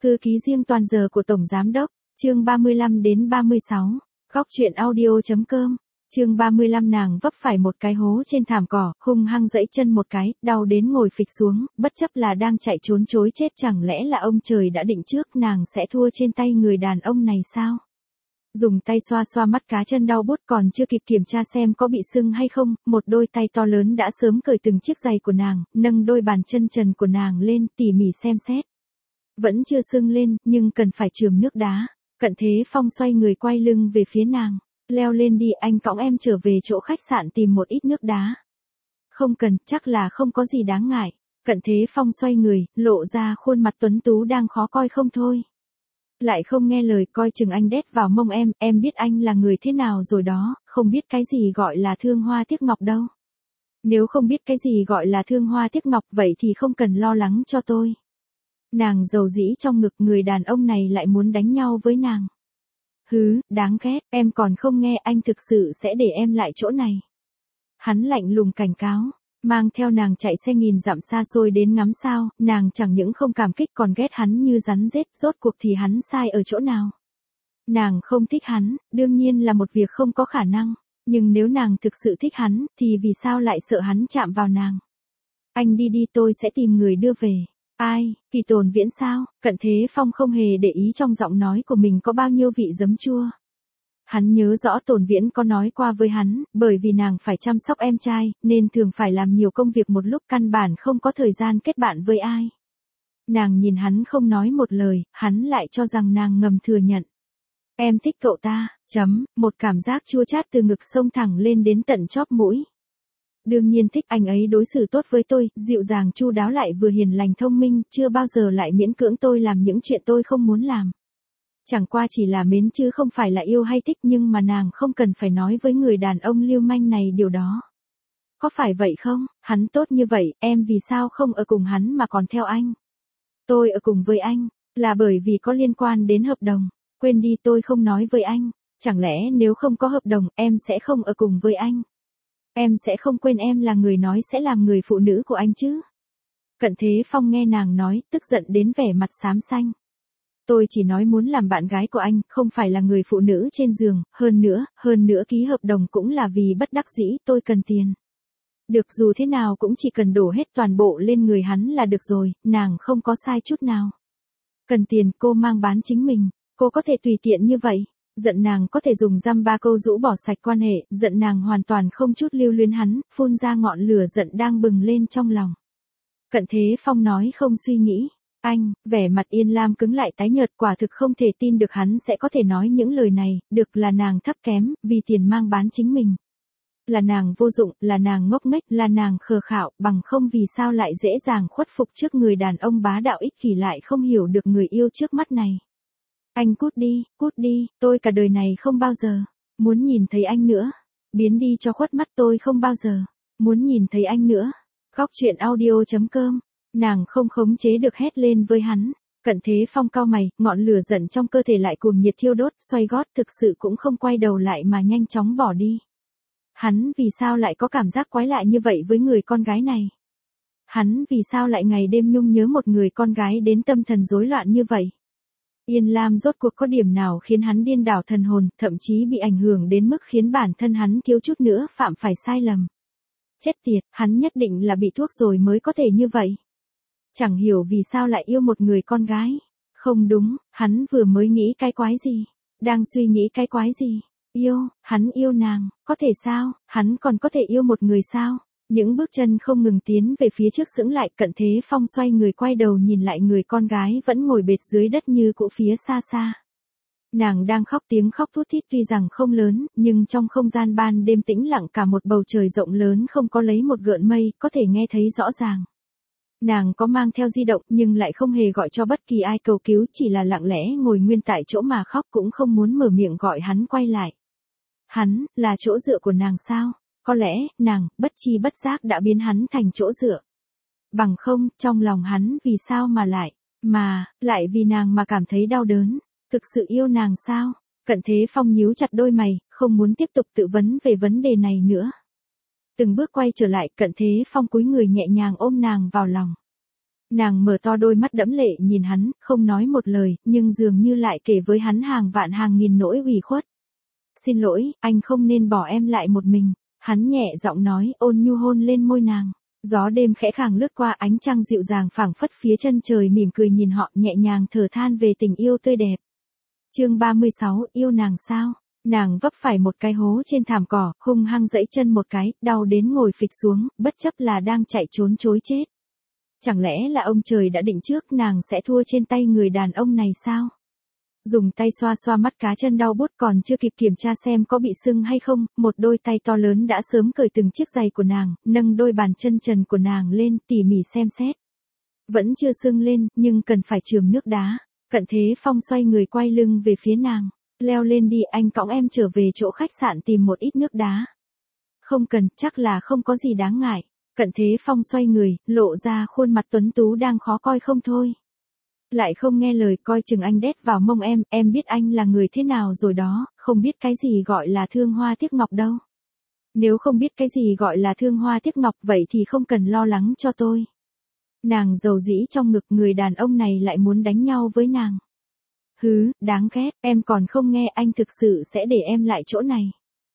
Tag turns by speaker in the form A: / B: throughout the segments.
A: Thư ký riêng toàn giờ của Tổng Giám đốc, chương 35 đến 36, góc truyện audio.com, chương 35 nàng vấp phải một cái hố trên thảm cỏ, hung hăng giẫy chân một cái, đau đến ngồi phịch xuống, bất chấp là đang chạy trốn chối chết, chẳng lẽ là ông trời đã định trước nàng sẽ thua trên tay người đàn ông này sao? Dùng tay xoa xoa mắt cá chân đau buốt, còn chưa kịp kiểm tra xem có bị sưng hay không, một đôi tay to lớn đã sớm cởi từng chiếc giày của nàng, nâng đôi bàn chân trần của nàng lên tỉ mỉ xem xét. Vẫn chưa sưng lên, nhưng cần phải chườm nước đá. Cận Thế Phong xoay người quay lưng về phía nàng. Leo lên đi, anh cõng em trở về chỗ khách sạn tìm một ít nước đá. Không cần, chắc là không có gì đáng ngại. Cận Thế Phong xoay người, lộ ra khuôn mặt tuấn tú đang khó coi không thôi. Lại không nghe lời, coi chừng anh đét vào mông em biết anh là người thế nào rồi đó, không biết cái gì gọi là thương hoa tiếc ngọc đâu. Nếu không biết cái gì gọi là thương hoa tiếc ngọc vậy thì không cần lo lắng cho tôi. Nàng dầu dĩ trong ngực, người đàn ông này lại muốn đánh nhau với nàng. Hứ, đáng ghét, em còn không nghe, anh thực sự sẽ để em lại chỗ này. Hắn lạnh lùng cảnh cáo, mang theo nàng chạy xe nghìn dặm xa xôi đến ngắm sao, nàng chẳng những không cảm kích còn ghét hắn như rắn rết, rốt cuộc thì hắn sai ở chỗ nào. Nàng không thích hắn, đương nhiên là một việc không có khả năng, nhưng nếu nàng thực sự thích hắn, thì vì sao lại sợ hắn chạm vào nàng. Anh đi đi, tôi sẽ tìm người đưa về. Ai, Kỳ Tồn Viễn sao? Cận Thế Phong không hề để ý trong giọng nói của mình có bao nhiêu vị giấm chua. Hắn nhớ rõ Tồn Viễn có nói qua với hắn, bởi vì nàng phải chăm sóc em trai, nên thường phải làm nhiều công việc một lúc, căn bản không có thời gian kết bạn với ai. Nàng nhìn hắn không nói một lời, hắn lại cho rằng nàng ngầm thừa nhận. Em thích cậu ta, một cảm giác chua chát từ ngực xông thẳng lên đến tận chóp mũi. Đương nhiên thích, anh ấy đối xử tốt với tôi, dịu dàng chu đáo lại vừa hiền lành thông minh, chưa bao giờ lại miễn cưỡng tôi làm những chuyện tôi không muốn làm. Chẳng qua chỉ là mến chứ không phải là yêu hay thích, nhưng mà nàng không cần phải nói với người đàn ông lưu manh này điều đó. Có phải vậy không? Hắn tốt như vậy, em vì sao không ở cùng hắn mà còn theo anh? Tôi ở cùng với anh, là bởi vì có liên quan đến hợp đồng. Quên đi, tôi không nói với anh. Chẳng lẽ nếu không có hợp đồng, em sẽ không ở cùng với anh? Em sẽ không quên em là người nói sẽ làm người phụ nữ của anh chứ? Cận Thế Phong nghe nàng nói, tức giận đến vẻ mặt xám xanh. Tôi chỉ nói muốn làm bạn gái của anh, không phải là người phụ nữ trên giường, hơn nữa ký hợp đồng cũng là vì bất đắc dĩ, tôi cần tiền. Được, dù thế nào cũng chỉ cần đổ hết toàn bộ lên người hắn là được rồi, nàng không có sai chút nào. Cần tiền, cô mang bán chính mình, cô có thể tùy tiện như vậy. Giận nàng có thể dùng dăm ba câu rũ bỏ sạch quan hệ, giận nàng hoàn toàn không chút lưu luyến hắn, phun ra ngọn lửa giận đang bừng lên trong lòng. Cận Thế Phong nói không suy nghĩ. Anh, vẻ mặt Yên Lam cứng lại tái nhợt, quả thực không thể tin được hắn sẽ có thể nói những lời này, được là nàng thấp kém, vì tiền mang bán chính mình. Là nàng vô dụng, là nàng ngốc nghếch, là nàng khờ khạo, bằng không vì sao lại dễ dàng khuất phục trước người đàn ông bá đạo ích kỷ lại không hiểu được người yêu trước mắt này. Anh cút đi, tôi cả đời này không bao giờ muốn nhìn thấy anh nữa. Biến đi cho khuất mắt, tôi không bao giờ muốn nhìn thấy anh nữa. Góc truyện audio.com, nàng không khống chế được hét lên với hắn. Cận Thế Phong cau mày, ngọn lửa giận trong cơ thể lại cuồng nhiệt thiêu đốt, xoay gót thực sự cũng không quay đầu lại mà nhanh chóng bỏ đi. Hắn vì sao lại có cảm giác quái lạ như vậy với người con gái này? Hắn vì sao lại ngày đêm nhung nhớ một người con gái đến tâm thần rối loạn như vậy? Yên Lam rốt cuộc có điểm nào khiến hắn điên đảo thần hồn, thậm chí bị ảnh hưởng đến mức khiến bản thân hắn thiếu chút nữa phạm phải sai lầm. Chết tiệt, hắn nhất định là bị thuốc rồi mới có thể như vậy. Chẳng hiểu vì sao lại yêu một người con gái. Không đúng, hắn vừa mới nghĩ cái quái gì? Đang suy nghĩ cái quái gì? Hắn yêu nàng, có thể sao? Hắn còn có thể yêu một người sao? Những bước chân không ngừng tiến về phía trước sững lại, Cận Thế Phong xoay người quay đầu nhìn lại người con gái vẫn ngồi bệt dưới đất như cũ phía xa xa. Nàng đang khóc, tiếng khóc thút thít tuy rằng không lớn, nhưng trong không gian ban đêm tĩnh lặng cả một bầu trời rộng lớn không có lấy một gợn mây, có thể nghe thấy rõ ràng. Nàng có mang theo di động nhưng lại không hề gọi cho bất kỳ ai cầu cứu, chỉ là lặng lẽ ngồi nguyên tại chỗ mà khóc, cũng không muốn mở miệng gọi hắn quay lại. Hắn, là chỗ dựa của nàng sao? Có lẽ, nàng, bất chi bất giác đã biến hắn thành chỗ dựa. Bằng không, trong lòng hắn vì sao mà lại vì nàng mà cảm thấy đau đớn. Thực sự yêu nàng sao? Cận Thế Phong nhíu chặt đôi mày, không muốn tiếp tục tự vấn về vấn đề này nữa. Từng bước quay trở lại, Cận Thế Phong cúi người nhẹ nhàng ôm nàng vào lòng. Nàng mở to đôi mắt đẫm lệ nhìn hắn, không nói một lời, nhưng dường như lại kể với hắn hàng vạn hàng nghìn nỗi ủy khuất. Xin lỗi, anh không nên bỏ em lại một mình. Hắn nhẹ giọng nói, ôn nhu hôn lên môi nàng. Gió đêm khẽ khàng lướt qua, ánh trăng dịu dàng phảng phất phía chân trời, mỉm cười nhìn họ, nhẹ nhàng thở than về tình yêu tươi đẹp. Chương 36, yêu nàng sao? Nàng vấp phải một cái hố trên thảm cỏ, hung hăng giẫy chân một cái, đau đến ngồi phịch xuống, bất chấp là đang chạy trốn chối chết. Chẳng lẽ là ông trời đã định trước nàng sẽ thua trên tay người đàn ông này sao? Dùng tay xoa xoa mắt cá chân đau buốt, còn chưa kịp kiểm tra xem có bị sưng hay không, một đôi tay to lớn đã sớm cởi từng chiếc giày của nàng, nâng đôi bàn chân trần của nàng lên, tỉ mỉ xem xét. Vẫn chưa sưng lên, nhưng cần phải chườm nước đá. Cận Thế Phong xoay người quay lưng về phía nàng. Leo lên đi, anh cõng em trở về chỗ khách sạn tìm một ít nước đá. Không cần, chắc là không có gì đáng ngại. Cận Thế Phong xoay người, lộ ra khuôn mặt tuấn tú đang khó coi không thôi. Lại không nghe lời, coi chừng anh đét vào mông em biết anh là người thế nào rồi đó, không biết cái gì gọi là thương hoa tiếc ngọc đâu. Nếu không biết cái gì gọi là thương hoa tiếc ngọc vậy thì không cần lo lắng cho tôi. Nàng dầu dĩ trong ngực, người đàn ông này lại muốn đánh nhau với nàng. Hứ, đáng ghét, em còn không nghe, anh thực sự sẽ để em lại chỗ này.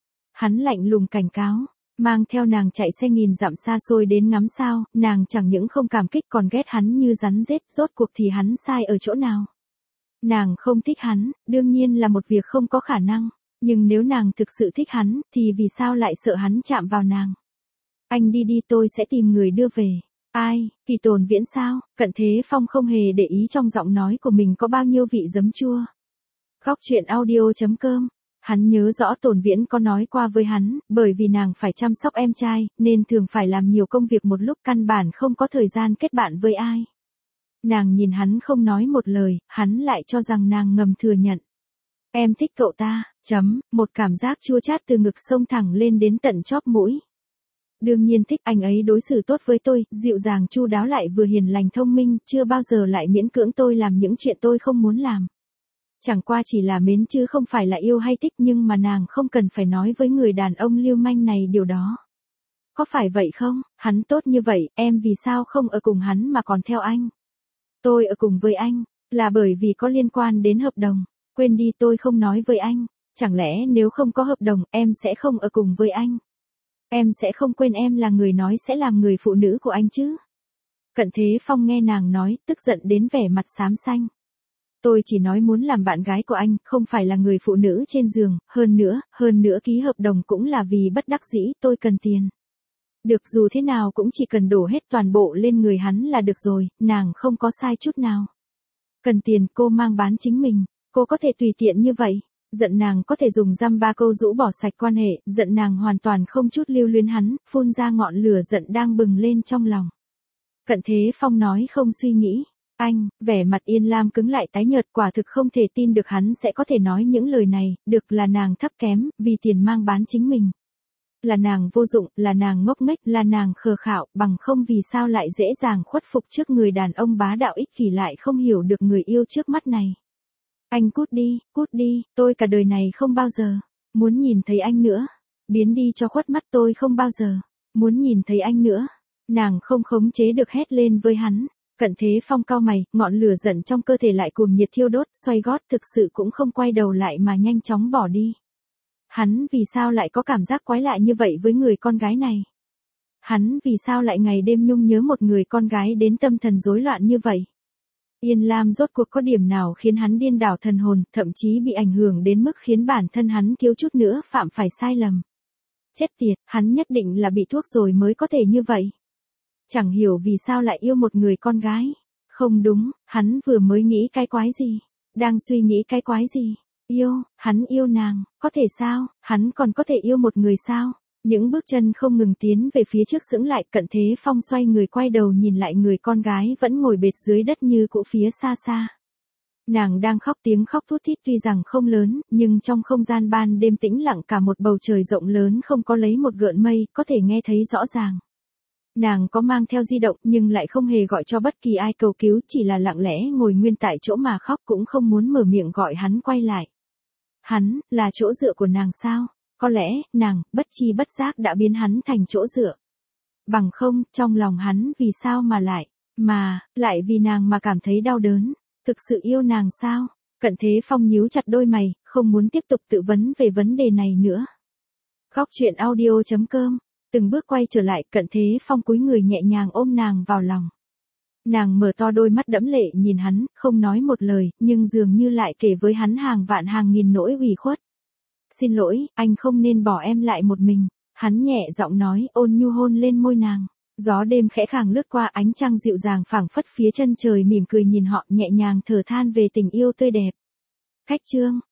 A: Hắn lạnh lùng cảnh cáo, mang theo nàng chạy xe nghìn dặm xa xôi đến ngắm sao, nàng chẳng những không cảm kích còn ghét hắn như rắn rết, rốt cuộc thì hắn sai ở chỗ nào. Nàng không thích hắn, đương nhiên là một việc không có khả năng, nhưng nếu nàng thực sự thích hắn, thì vì sao lại sợ hắn chạm vào nàng. Anh đi đi, tôi sẽ tìm người đưa về. Ai, Kỳ Tồn Viễn sao? Cận Thế Phong không hề để ý trong giọng nói của mình có bao nhiêu vị giấm chua. Góc truyện audio.com. Hắn nhớ rõ Tồn Viễn có nói qua với hắn, bởi vì nàng phải chăm sóc em trai, nên thường phải làm nhiều công việc một lúc, căn bản không có thời gian kết bạn với ai. Nàng nhìn hắn không nói một lời, hắn lại cho rằng nàng ngầm thừa nhận. Em thích cậu ta, một cảm giác chua chát từ ngực xông thẳng lên đến tận chóp mũi. Đương nhiên thích, anh ấy đối xử tốt với tôi, dịu dàng chu đáo lại vừa hiền lành thông minh, chưa bao giờ lại miễn cưỡng tôi làm những chuyện tôi không muốn làm. Chẳng qua chỉ là mến chứ không phải là yêu hay thích, nhưng mà nàng không cần phải nói với người đàn ông lưu manh này điều đó. Có phải vậy không? Hắn tốt như vậy, em vì sao không ở cùng hắn mà còn theo anh? Tôi ở cùng với anh, là bởi vì có liên quan đến hợp đồng. Quên đi, tôi không nói với anh. Chẳng lẽ nếu không có hợp đồng, em sẽ không ở cùng với anh? Em sẽ không quên em là người nói sẽ làm người phụ nữ của anh chứ? Cận Thế Phong nghe nàng nói, tức giận đến vẻ mặt xám xanh. Tôi chỉ nói muốn làm bạn gái của anh, không phải là người phụ nữ trên giường, hơn nữa ký hợp đồng cũng là vì bất đắc dĩ, tôi cần tiền. Được, dù thế nào cũng chỉ cần đổ hết toàn bộ lên người hắn là được rồi, nàng không có sai chút nào. Cần tiền, cô mang bán chính mình, cô có thể tùy tiện như vậy. Giận nàng có thể dùng dăm ba câu rũ bỏ sạch quan hệ, giận nàng hoàn toàn không chút lưu luyến hắn, phun ra ngọn lửa giận đang bừng lên trong lòng. Cận Thế Phong nói không suy nghĩ. Anh, vẻ mặt Yên Lam cứng lại tái nhợt, quả thực không thể tin được hắn sẽ có thể nói những lời này, được là nàng thấp kém, vì tiền mang bán chính mình. Là nàng vô dụng, là nàng ngốc nghếch, là nàng khờ khạo, bằng không vì sao lại dễ dàng khuất phục trước người đàn ông bá đạo ích kỷ lại không hiểu được người yêu trước mắt này. Anh cút đi, tôi cả đời này không bao giờ muốn nhìn thấy anh nữa. Biến đi cho khuất mắt, tôi không bao giờ muốn nhìn thấy anh nữa. Nàng không khống chế được hét lên với hắn. Cận Thế Phong cau mày, ngọn lửa giận trong cơ thể lại cuồng nhiệt thiêu đốt, xoay gót thực sự cũng không quay đầu lại mà nhanh chóng bỏ đi. Hắn vì sao lại có cảm giác quái lạ như vậy với người con gái này? Hắn vì sao lại ngày đêm nhung nhớ một người con gái đến tâm thần rối loạn như vậy? Yên Lam rốt cuộc có điểm nào khiến hắn điên đảo thần hồn, thậm chí bị ảnh hưởng đến mức khiến bản thân hắn thiếu chút nữa phạm phải sai lầm. Chết tiệt, hắn nhất định là bị thuốc rồi mới có thể như vậy. Chẳng hiểu vì sao lại yêu một người con gái. Không đúng, hắn vừa mới nghĩ cái quái gì? Đang suy nghĩ cái quái gì? Hắn yêu nàng, có thể sao? Hắn còn có thể yêu một người sao? Những bước chân không ngừng tiến về phía trước sững lại, Cận Thế Phong xoay người quay đầu nhìn lại người con gái vẫn ngồi bệt dưới đất như cũ phía xa xa. Nàng đang khóc, tiếng khóc thút thít tuy rằng không lớn, nhưng trong không gian ban đêm tĩnh lặng cả một bầu trời rộng lớn không có lấy một gợn mây, có thể nghe thấy rõ ràng. Nàng có mang theo di động nhưng lại không hề gọi cho bất kỳ ai cầu cứu, chỉ là lặng lẽ ngồi nguyên tại chỗ mà khóc, cũng không muốn mở miệng gọi hắn quay lại. Hắn, là chỗ dựa của nàng sao? Có lẽ, nàng, bất chi bất giác đã biến hắn thành chỗ dựa. Bằng không, trong lòng hắn vì sao mà lại Mà, lại vì nàng mà cảm thấy đau đớn. Thực sự yêu nàng sao? Cận Thế Phong nhíu chặt đôi mày, không muốn tiếp tục tự vấn về vấn đề này nữa. Khóc chuyện audio.com. Từng bước quay trở lại, Cận Thế Phong cúi người nhẹ nhàng ôm nàng vào lòng. Nàng mở to đôi mắt đẫm lệ nhìn hắn, không nói một lời, nhưng dường như lại kể với hắn hàng vạn hàng nghìn nỗi ủy khuất. Xin lỗi, anh không nên bỏ em lại một mình. Hắn nhẹ giọng nói, ôn nhu hôn lên môi nàng. Gió đêm khẽ khàng lướt qua, ánh trăng dịu dàng phảng phất phía chân trời, mỉm cười nhìn họ, nhẹ nhàng thở than về tình yêu tươi đẹp. Khách chương.